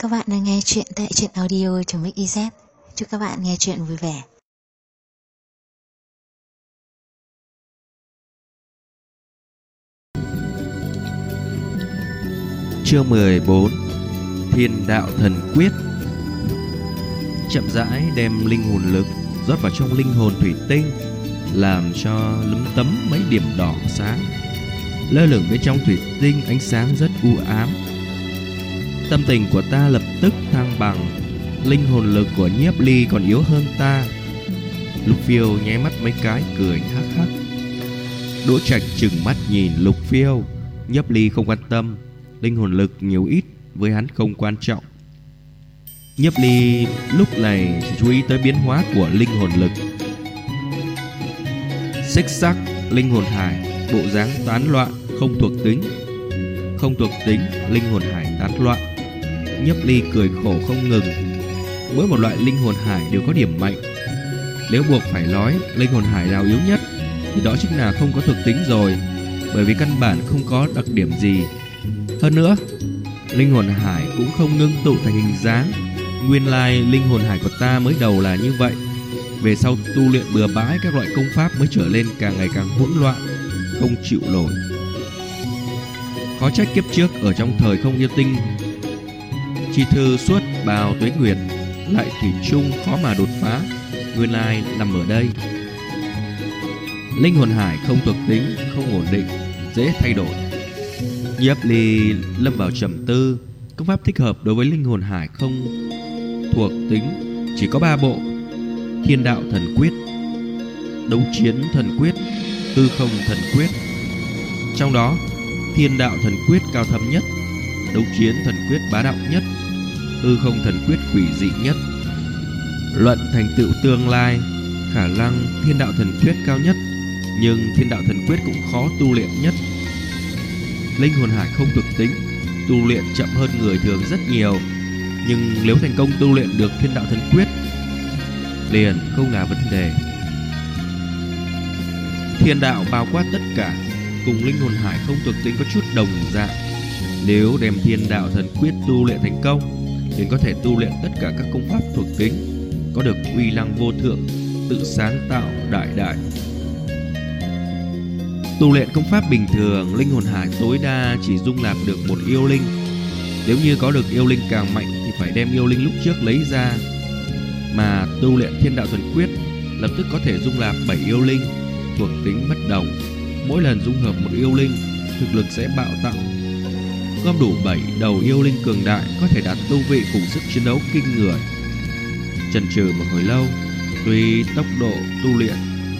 Các bạn đang nghe chuyện tại truyện audio.mix.iz. Chúc các bạn nghe chuyện vui vẻ. Chương 14: Thiên đạo thần quyết. Chậm rãi đem linh hồn lực rót vào trong linh hồn thủy tinh, làm cho lấm tấm mấy điểm đỏ sáng lơ lửng bên trong thủy tinh, ánh sáng rất u ám. Tâm tình của ta lập tức thăng bằng. Linh hồn lực của Nhiếp Ly còn yếu hơn ta. Lục Phiêu nháy mắt mấy cái cười hắc hắc. Đỗ Trạch trừng mắt nhìn Lục Phiêu. Nhiếp Ly không quan tâm, linh hồn lực nhiều ít với hắn không quan trọng. Nhiếp Ly lúc này chỉ chú ý tới biến hóa của linh hồn lực. Xích sắc linh hồn hải, bộ dáng tán loạn, không thuộc tính. Không thuộc tính linh hồn hải tán loạn. Nhiếp Ly cười khổ không ngừng. Mỗi một loại linh hồn hải đều có điểm mạnh. Nếu buộc phải nói linh hồn hải nào yếu nhất thì đó chính là không có thuộc tính rồi, bởi vì căn bản không có đặc điểm gì. Hơn nữa, linh hồn hải cũng không ngưng tụ thành hình dáng. Nguyên lai linh hồn hải của ta mới đầu là như vậy. Về sau tu luyện bừa bãi các loại công pháp mới trở lên càng ngày càng hỗn loạn, không chịu nổi. Khó trách kiếp trước ở trong thời không yêu tinh chi thư suốt bao tuế nguyệt lại thủy chung khó mà đột phá. Nguyên lai nằm ở đây. Linh hồn hải không thuộc tính, không ổn định, dễ thay đổi. Nhiếp Ly lâm vào trầm tư. Công pháp thích hợp đối với linh hồn hải không thuộc tính chỉ có 3 bộ: Thiên đạo thần quyết, Đấu chiến thần quyết, Tư không thần quyết. Trong đó Thiên đạo thần quyết cao thâm nhất, Đấu chiến thần quyết bá đạo nhất, Tư không thần quyết quỷ dị nhất. Luận thành tựu tương lai, khả năng Thiên đạo thần quyết cao nhất, nhưng Thiên đạo thần quyết cũng khó tu luyện nhất. Linh hồn hải không thuộc tính, tu luyện chậm hơn người thường rất nhiều. Nhưng nếu thành công tu luyện được Thiên đạo thần quyết liền không là vấn đề. Thiên đạo bao quát tất cả, cùng linh hồn hải không thuộc tính có chút đồng dạng. Nếu đem Thiên đạo thần quyết tu luyện thành công, liền có thể tu luyện tất cả các công pháp thuộc tính, có được uy năng vô thượng, tự sáng tạo đại đại. Tu luyện công pháp bình thường, linh hồn hải tối đa chỉ dung nạp được một yêu linh. Nếu như có được yêu linh càng mạnh thì phải đem yêu linh lúc trước lấy ra. Mà tu luyện Thiên đạo thần quyết lập tức có thể dung nạp 7 yêu linh, thuộc tính bất đồng. Mỗi lần dung hợp một yêu linh, thực lực sẽ bạo tăng. Gom đủ 7 đầu yêu linh cường đại có thể đạt tu vị cùng sức chiến đấu kinh người. Chần chừ một hồi lâu, tùy tốc độ tu luyện,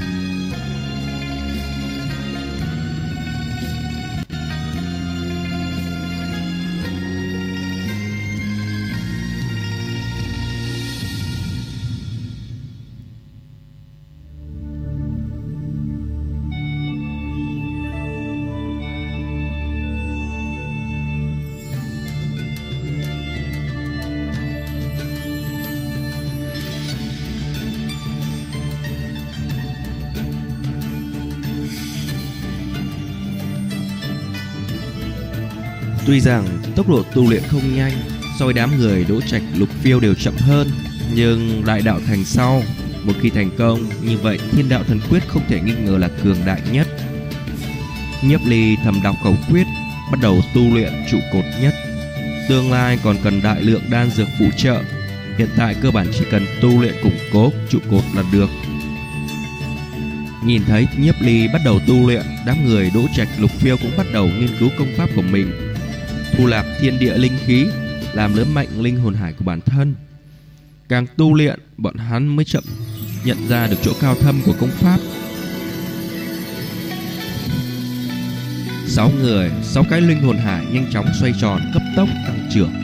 tuy rằng tốc độ tu luyện không nhanh, so với đám người Đỗ Trạch, Lục Phiêu đều chậm hơn, nhưng đại đạo thành sau, một khi thành công như vậy, Thiên đạo thần quyết không thể nghi ngờ là cường đại nhất. Nhiếp Ly thầm đọc khẩu quyết, bắt đầu tu luyện trụ cột nhất. Tương lai còn cần đại lượng đan dược phụ trợ, hiện tại cơ bản chỉ cần tu luyện củng cố trụ cột là được. Nhìn thấy Nhiếp Ly bắt đầu tu luyện, đám người Đỗ Trạch, Lục Phiêu cũng bắt đầu nghiên cứu công pháp của mình, thu nạp thiên địa linh khí, làm lớn mạnh linh hồn hải của bản thân. Càng tu luyện, bọn hắn mới chậm nhận ra được chỗ cao thâm của công pháp. 6 người, 6 cái linh hồn hải nhanh chóng xoay tròn, cấp tốc tăng trưởng.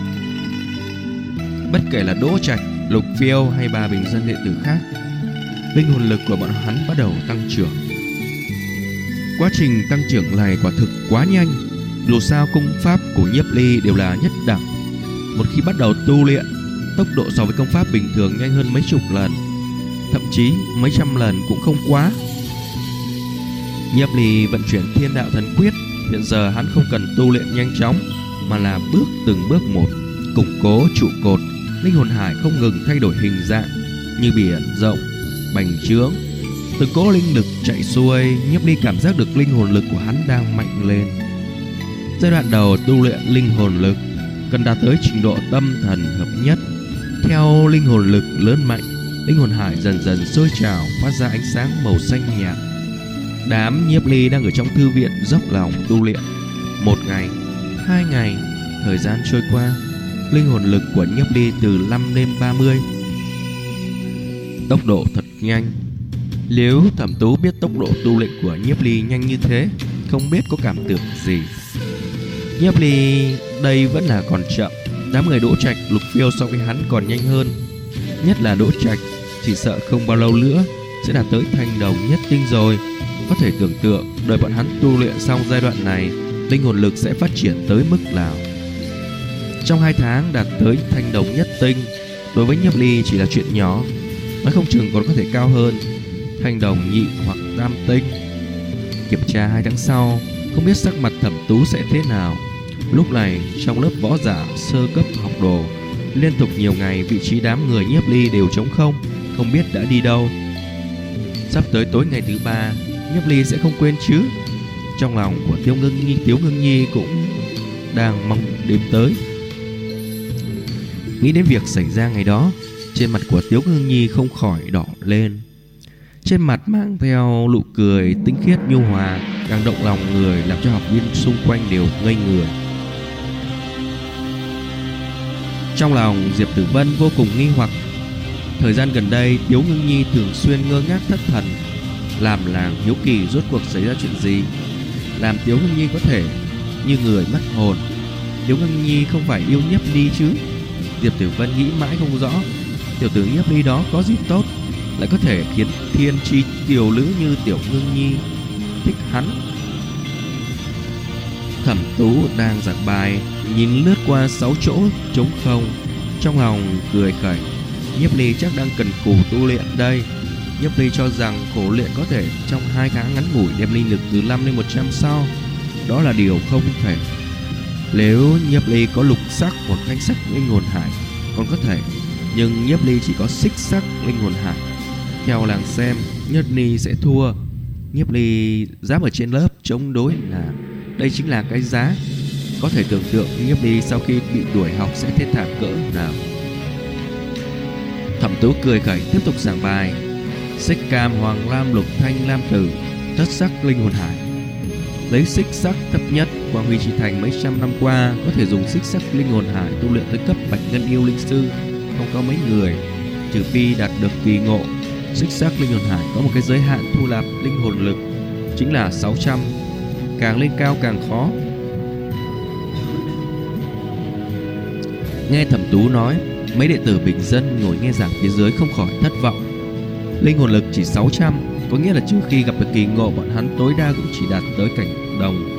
Bất kể là Đỗ Trạch, Lục Phiêu hay 3 bình dân đệ tử khác, linh hồn lực của bọn hắn bắt đầu tăng trưởng. Quá trình tăng trưởng này quả thực quá nhanh. Dù sao công pháp của Nhiếp Ly đều là nhất đẳng. Một khi bắt đầu tu luyện, tốc độ so với công pháp bình thường nhanh hơn mấy chục lần, thậm chí mấy trăm lần cũng không quá. Nhiếp Ly vận chuyển Thiên đạo thần quyết. Hiện giờ hắn không cần tu luyện nhanh chóng, mà là bước từng bước một, củng cố trụ cột, linh hồn hải không ngừng thay đổi hình dạng như biển rộng, bành trướng. Từng cỗ linh lực chạy xuôi, Nhiếp Ly cảm giác được linh hồn lực của hắn đang mạnh lên. Giai đoạn đầu tu luyện linh hồn lực cần đạt tới trình độ tâm thần hợp nhất. Theo linh hồn lực lớn mạnh, linh hồn hải dần dần sôi trào, phát ra ánh sáng màu xanh nhạt. Đám Nhiếp Ly đang ở trong thư viện dốc lòng tu luyện. 1 ngày, 2 ngày, thời gian trôi qua, linh hồn lực của Nhiếp Ly từ 5 lên 30. Tốc độ thật nhanh. Nếu Thẩm Tú biết tốc độ tu luyện của Nhiếp Ly nhanh như thế, không biết có cảm tưởng gì. Nhiếp Ly đây vẫn là còn chậm. Đám người Đỗ Trạch, Lục Phiêu so với hắn còn nhanh hơn. Nhất là Đỗ Trạch, chỉ sợ không bao lâu nữa sẽ đạt tới thanh đồng nhất tinh rồi. Có thể tưởng tượng đợi bọn hắn tu luyện xong giai đoạn này, linh hồn lực sẽ phát triển tới mức nào. Trong 2 tháng đạt tới thanh đồng nhất tinh, đối với Nhiếp Ly chỉ là chuyện nhỏ, nói không chừng còn có thể cao hơn, thanh đồng nhị hoặc tam tinh. Kiểm tra 2 tháng sau, không biết sắc mặt Thẩm Tú sẽ thế nào. Lúc này trong lớp võ giả sơ cấp học đồ, liên tục nhiều ngày vị trí đám người Nhiếp Ly đều trống không biết đã đi đâu. Sắp tới tối ngày thứ 3, Nhiếp Ly sẽ không quên chứ? Trong lòng của Tiếu Ngưng Nhi cũng đang mong đêm tới. Nghĩ đến việc xảy ra ngày đó, trên mặt của Tiếu Ngưng Nhi không khỏi đỏ lên. Trên mặt mang theo nụ cười tinh khiết nhu hòa, càng động lòng người, làm cho học viên xung quanh đều ngây người. Trong lòng Diệp Tử Vân vô cùng nghi hoặc. Thời gian gần đây Tiếu Ngưng Nhi thường xuyên ngơ ngác thất thần, làm làng hiếu kỳ rốt cuộc xảy ra chuyện gì, làm Tiếu Ngưng Nhi có thể như người mất hồn. Tiếu Ngưng Nhi không phải yêu Nhiếp Ly chứ? Diệp Tử Vân nghĩ mãi không rõ. Tiểu tử Nhiếp Ly đó có gì tốt lại có thể khiến thiên chi tiểu nữ như Tiểu Ngưng Nhi thích hắn? Thẩm Tú đang giảng bài, nhìn lướt qua 6 chỗ trống không, trong lòng cười khẩy. Nhiếp Ly chắc đang cần cù tu luyện đây. Nhiếp Ly cho rằng khổ luyện có thể trong 2 tháng ngắn ngủi đem linh lực từ 5 lên 100 sao. Đó là điều không thể. Nếu Nhiếp Ly có lục sắc hoặc thanh sắc linh hồn hải còn có thể, nhưng Nhiếp Ly chỉ có xích sắc linh hồn hải. Theo làng xem, Nhiếp Ly sẽ thua. Nhiếp Ly dám ở trên lớp chống đối là đây chính là cái giá. Có thể tưởng tượng Nhiếp Ly sau khi bị đuổi học sẽ thê thảm cỡ nào. Thẩm Tú cười khẩy tiếp tục giảng bài. Xích cam, hoàng lam, lục thanh, lam tử, thất sắc linh hồn hải. Lấy xích sắc thấp nhất, Quang Huy Chi Thành mấy trăm năm qua có thể dùng xích sắc linh hồn hải tu luyện tới cấp bạch ngân yêu linh sư không có mấy người, trừ phi đạt được kỳ ngộ. Xích sắc linh hồn hải có một cái giới hạn thu nạp linh hồn lực, chính là 600, càng lên cao càng khó. Nghe Thẩm Tú nói, mấy đệ tử bình dân ngồi nghe giảng phía dưới không khỏi thất vọng. Linh hồn lực chỉ 600, có nghĩa là trước khi gặp được kỳ ngộ, bọn hắn tối đa cũng chỉ đạt tới cảnh đồng,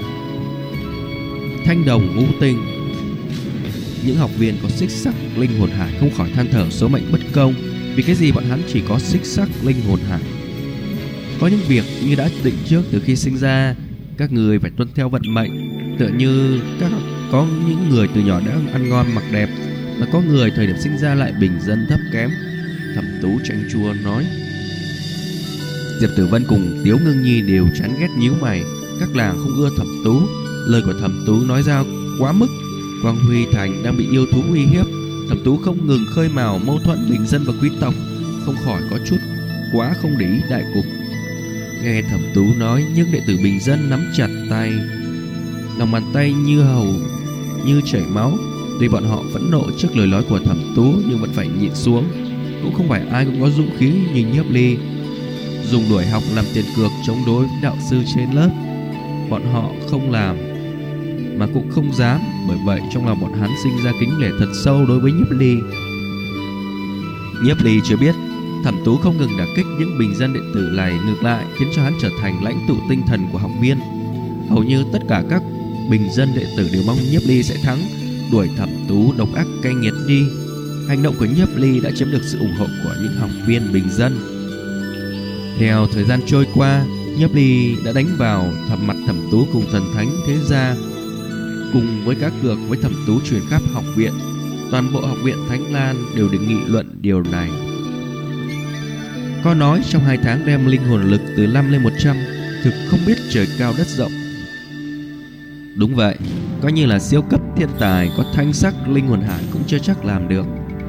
thanh đồng ngũ tinh. Những học viên có xích sắc linh hồn hải không khỏi than thở số mệnh bất công. Vì cái gì bọn hắn chỉ có xích sắc linh hồn hải? Có những việc như đã định trước từ khi sinh ra, các người phải tuân theo vận mệnh. Tựa như có những người từ nhỏ đã ăn ngon mặc đẹp, mà có người thời điểm sinh ra lại bình dân thấp kém. Thẩm Tú chanh chua nói. Diệp Tử Vân cùng Tiếu Ngưng Nhi đều chán ghét nhíu mày. Các làng không ưa Thẩm Tú. Lời của Thẩm Tú nói ra quá mức. Quang Huy Thành đang bị yêu thú uy hiếp. Thẩm Tú không ngừng khơi mào mâu thuẫn bình dân và quý tộc, không khỏi có chút quá không để ý đại cục. Nghe Thẩm Tú nói, những đệ tử bình dân nắm chặt tay, lòng bàn tay như chảy máu. Tuy bọn họ phẫn nộ trước lời nói của Thẩm Tú nhưng vẫn phải nhịn xuống. Cũng không phải ai cũng có dũng khí như Nhiếp Ly dùng đuổi học làm tiền cược chống đối với đạo sư trên lớp. Bọn họ không làm mà cũng không dám, bởi vậy trong lòng bọn hắn sinh ra kính nể thật sâu đối với Nhiếp Ly. Nhiếp Ly chưa biết Thẩm Tú không ngừng đả kích những bình dân đệ tử này, ngược lại khiến cho hắn trở thành lãnh tụ tinh thần của học viên. Hầu như tất cả các bình dân đệ tử đều mong Nhiếp Ly sẽ thắng, đuổi Thẩm Tú độc ác cay nghiệt đi. Hành động của Nhiếp Ly đã chiếm được sự ủng hộ của những học viên bình dân. Theo thời gian trôi qua, Nhiếp Ly đã đánh vào mặt Thẩm Tú cùng thần thánh thế gia, cùng với cá cược với Thẩm Tú truyền khắp học viện. Toàn bộ học viện Thánh Lan đều được nghị luận điều này. Có nói trong 2 tháng đem linh hồn lực từ 5 lên 100, thực không biết trời cao đất rộng. Đúng vậy, coi như là siêu cấp thiên tài có thanh sắc linh hồn hải cũng chưa chắc làm được.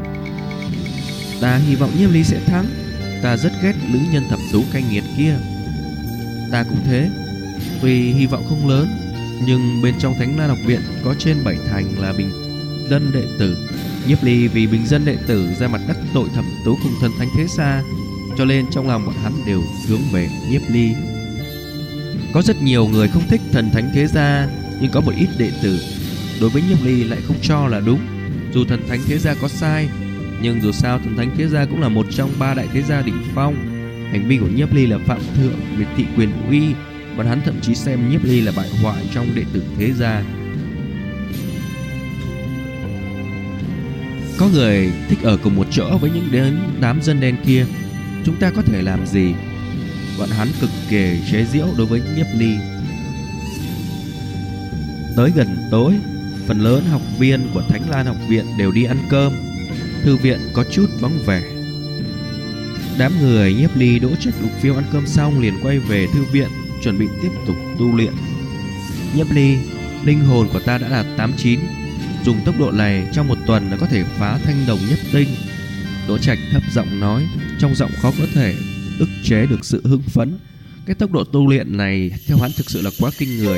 Ta hy vọng Nhiếp Ly sẽ thắng. Ta rất ghét nữ nhân thập tú cay nghiệt kia. Ta cũng thế. Tuy hy vọng không lớn, nhưng bên trong Thánh Lan học viện có trên 7 thành là bình dân đệ tử. Nhiếp Ly vì bình dân đệ tử ra mặt đắc tội thẩm tú cùng thần thánh thế gia, cho nên trong lòng bọn hắn đều hướng về Nhiếp Ly. Có rất nhiều người không thích thần thánh thế gia, nhưng có một ít đệ tử đối với Nhiếp Ly lại không cho là đúng. Dù thần thánh thế gia có sai, nhưng dù sao thần thánh thế gia cũng là một trong 3 đại thế gia đỉnh phong. Hành vi của Nhiếp Ly là phạm thượng, miệt thị quyền uy. Bọn hắn thậm chí xem Nhiếp Ly là bại hoại trong đệ tử thế gia. Có người thích ở cùng một chỗ với những đám dân đen kia. Chúng ta có thể làm gì? Bọn hắn cực kỳ chế giễu đối với Nhiếp Ly. Tới gần tối, phần lớn học viên của Thánh Lan học viện đều đi ăn cơm. Thư viện có chút vắng vẻ. Đám người Nhiếp Ly, Đỗ Trạch, Lục Phiêu ăn cơm xong liền quay về thư viện, chuẩn bị tiếp tục tu luyện. Nhiếp Ly, linh hồn của ta đã đạt 89. Dùng tốc độ này trong 1 tuần là có thể phá thanh đồng nhất tinh. Đỗ Trạch thấp giọng nói, trong giọng khó có thể ức chế được sự hưng phấn. Cái tốc độ tu luyện này theo hắn thực sự là quá kinh người.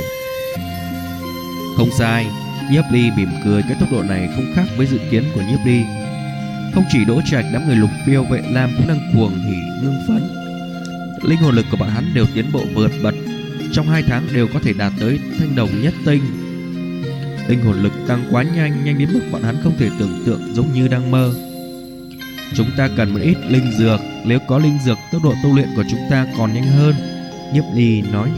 Không sai, Nhiếp Ly mỉm cười. Cái tốc độ này không khác với dự kiến của Nhiếp Ly. Không chỉ Đỗ Trạch, đám người Lục Phiêu, Vệ Lam cũng đang cuồng hỉ ngưng phấn. Linh hồn lực của bọn hắn đều tiến bộ vượt bật, trong 2 tháng đều có thể đạt tới thanh đồng nhất tinh. Linh hồn lực tăng quá nhanh, nhanh đến mức bọn hắn không thể tưởng tượng, giống như đang mơ. Chúng ta cần một ít linh dược. Nếu có linh dược, tốc độ tu luyện của chúng ta còn nhanh hơn, Nhiếp Ly nói.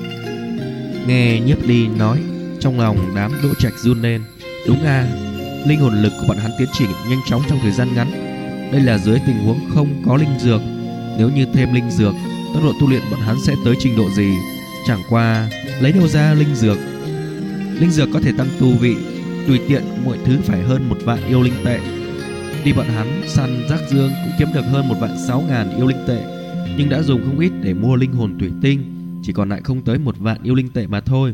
Nghe Nhiếp Ly nói, trong lòng đám Đỗ Trạch run lên. Đúng à, linh hồn lực của bọn hắn tiến triển nhanh chóng trong thời gian ngắn. Đây là dưới tình huống không có linh dược. Nếu như thêm linh dược, tốc độ tu luyện bọn hắn sẽ tới trình độ gì? Chẳng qua lấy đâu ra linh dược? Linh dược có thể tăng tu vị, tùy tiện mọi thứ phải hơn 1 vạn yêu linh tệ. Đi bọn hắn săn rác dương cũng kiếm được hơn 1.600.000 yêu linh tệ, nhưng đã dùng không ít để mua linh hồn thủy tinh, chỉ còn lại không tới 1 vạn yêu linh tệ mà thôi.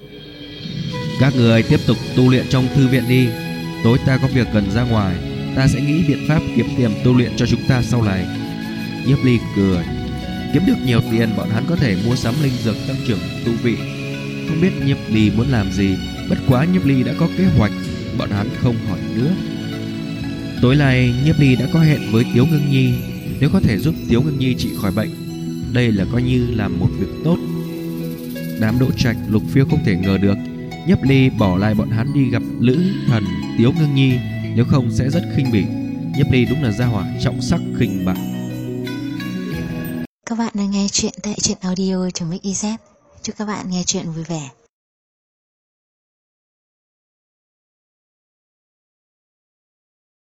Các người tiếp tục tu luyện trong thư viện đi. Tối ta có việc cần ra ngoài, ta sẽ nghĩ biện pháp kiếm tiền tu luyện cho chúng ta sau này. Nhiếp Ly cười. Kiếm được nhiều tiền, bọn hắn có thể mua sắm linh dược tăng trưởng tu vị. Không biết Nhiếp Ly muốn làm gì, bất quá Nhiếp Ly đã có kế hoạch, bọn hắn không hỏi nữa. Tối nay Nhiếp Ly đã có hẹn với Tiếu Ngưng Nhi. Nếu có thể giúp Tiếu Ngưng Nhi trị khỏi bệnh, đây là coi như làm một việc tốt. Đám Đỗ Trạch, Lục Phiêu không thể ngờ được Nhiếp Ly bỏ lại bọn hắn đi gặp lữ thần Tiếu Ngưng Nhi, nếu không sẽ rất khinh bỉ. Nhiếp Ly đúng là gia hỏa trọng sắc khinh bạc. Các bạn đang nghe chuyện tại truyện audio.mix.iz. Chúc các bạn nghe chuyện vui vẻ.